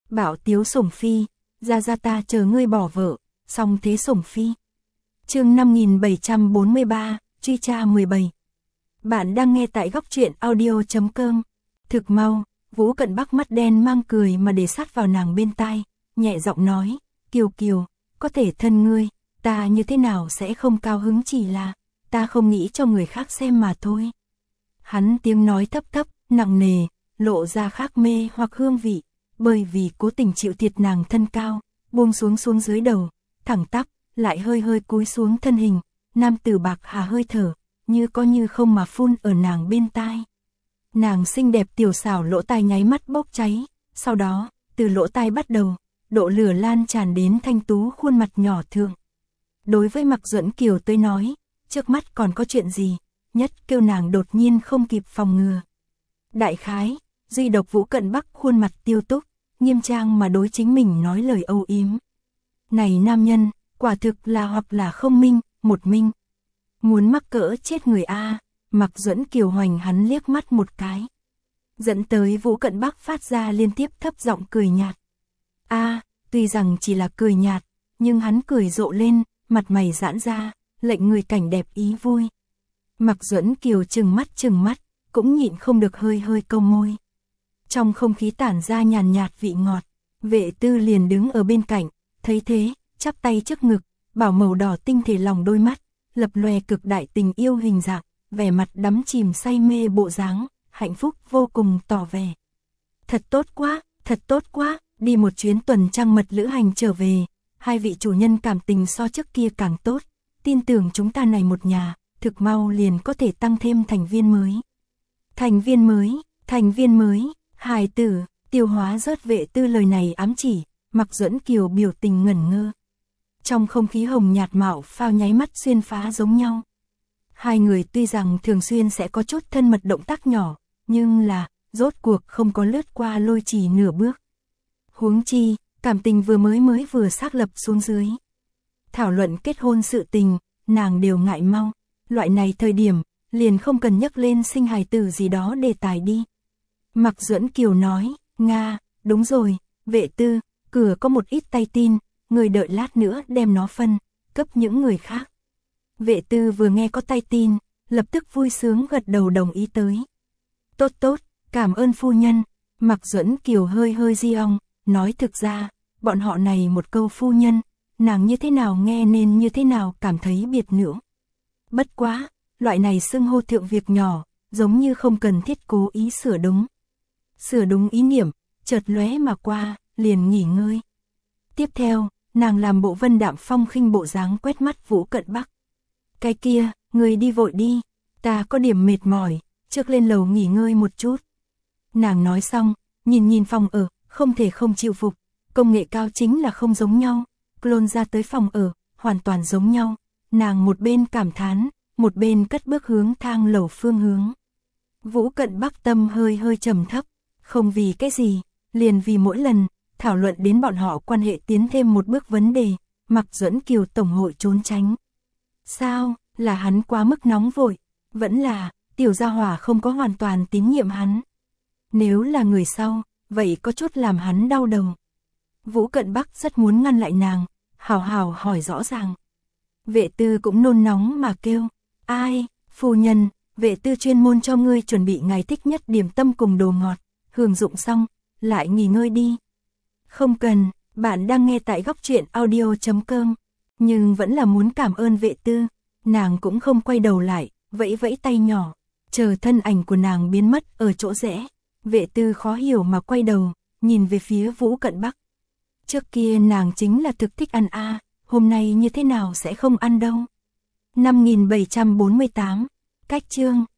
Bảo tiếu sủng phi, ra ta chờ ngươi bỏ vợ, xong thế sủng phi. Chương 5743, truy tra 17. Bạn đang nghe tại góc truyện audio.com. Thực mau, Vũ Cận Bắc mắt đen mang cười mà để sát vào nàng bên tai, nhẹ giọng nói, Kiều Kiều, có thể thân ngươi, ta như thế nào sẽ không cao hứng, chỉ là ta không nghĩ cho người khác xem mà thôi. Hắn tiếng nói thấp thấp, nặng nề, lộ ra khác mê hoặc hương vị, bởi vì cố tình chịu thiệt nàng thân cao, buông xuống dưới đầu, thẳng tắp, lại hơi hơi cúi xuống thân hình, nam tử bạc hà hơi thở, như có như không mà phun ở nàng bên tai. Nàng xinh đẹp tiểu xảo lỗ tai nháy mắt bốc cháy, sau đó, từ lỗ tai bắt đầu, độ lửa lan tràn đến thanh tú khuôn mặt nhỏ thượng. Đối với Mạc Duẫn Kiều tới nói, trước mắt còn có chuyện gì, nhất kêu nàng đột nhiên không kịp phòng ngừa. Đại khái, duy độc Vũ Cận Bắc khuôn mặt tiêu túc, nghiêm trang mà đối chính mình nói lời âu yếm. Này nam nhân, quả thực là hoặc là không minh, một minh. Muốn mắc cỡ chết người a. Mạc Duẫn Kiều hoành hắn liếc mắt một cái, dẫn tới Vũ Cận Bắc phát ra liên tiếp thấp giọng cười nhạt. Tuy rằng chỉ là cười nhạt, nhưng hắn cười rộ lên, mặt mày giãn ra, lệnh người cảnh đẹp ý vui. Mạc Duẫn Kiều trừng mắt, cũng nhịn không được hơi hơi câu môi. Trong không khí tản ra nhàn nhạt vị ngọt, Vệ Tư liền đứng ở bên cạnh, thấy thế, chắp tay trước ngực, bảo màu đỏ tinh thể lòng đôi mắt, lập lòe cực đại tình yêu hình dạng, vẻ mặt đắm chìm say mê bộ dáng, hạnh phúc vô cùng tỏ vẻ. Thật tốt quá, đi một chuyến tuần trăng mật lữ hành trở về, hai vị chủ nhân cảm tình so trước kia càng tốt, tin tưởng chúng ta này một nhà, thực mau liền có thể tăng thêm thành viên mới. Thành viên mới, hài tử, tiêu hóa rớt Vệ Tư lời này ám chỉ, Mạc Duẫn Kiều biểu tình ngẩn ngơ. Trong không khí hồng nhạt mạo phao nháy mắt xuyên phá giống nhau. Hai người tuy rằng thường xuyên sẽ có chút thân mật động tác nhỏ, nhưng là, rốt cuộc không có lướt qua lôi chỉ nửa bước. Huống chi, cảm tình vừa xác lập xuống dưới. Thảo luận kết hôn sự tình, nàng đều ngại mau, loại này thời điểm, liền không cần nhắc lên sinh hài tử gì đó đề tài đi. Mạc Duẫn Kiều nói, Nga, đúng rồi, Vệ Tư, cửa có một ít tay tin, người đợi lát nữa đem nó phân, cấp những người khác. Vệ Tư vừa nghe có tay tin, lập tức vui sướng gật đầu đồng ý tới. Tốt, cảm ơn phu nhân. Mạc Duẫn Kiều hơi hơi di ong, nói thực ra, bọn họ này một câu phu nhân, nàng như thế nào nghe nên như thế nào cảm thấy biệt nữ. Bất quá, loại này xưng hô thượng việc nhỏ, giống như không cần thiết cố ý sửa đúng. Sửa đúng ý niệm, chợt lóe mà qua, liền nghỉ ngơi. Tiếp theo, nàng làm bộ vân đạm phong khinh bộ dáng quét mắt Vũ Cận Bắc. Cái kia, người đi vội đi, ta có điểm mệt mỏi, trước lên lầu nghỉ ngơi một chút. Nàng nói xong, nhìn phòng ở, không thể không chịu phục, công nghệ cao chính là không giống nhau, clone ra tới phòng ở, hoàn toàn giống nhau. Nàng một bên cảm thán, một bên cất bước hướng thang lầu phương hướng. Vũ Cận Bắc tâm hơi hơi trầm thấp, không vì cái gì, liền vì mỗi lần thảo luận đến bọn họ quan hệ tiến thêm một bước vấn đề, Mạc Duẫn Kiều tổng hội trốn tránh. Sao, là hắn quá mức nóng vội, vẫn là tiểu gia hỏa không có hoàn toàn tín nhiệm hắn. Nếu là người sau, vậy có chút làm hắn đau đầu. Vũ Cận Bắc rất muốn ngăn lại nàng, hào hỏi rõ ràng. Vệ Tư cũng nôn nóng mà kêu, ai, phu nhân, Vệ Tư chuyên môn cho ngươi chuẩn bị ngài thích nhất điểm tâm cùng đồ ngọt, hưởng dụng xong, lại nghỉ ngơi đi. Không cần, bạn đang nghe tại góc truyện audio.com, nhưng vẫn là muốn cảm ơn Vệ Tư, nàng cũng không quay đầu lại, vẫy tay nhỏ, chờ thân ảnh của nàng biến mất ở chỗ rẽ. Vệ Tư khó hiểu mà quay đầu, nhìn về phía Vũ Cận Bắc. Trước kia nàng chính là thực thích ăn hôm nay như thế nào sẽ không ăn đâu. 5748, cách chương.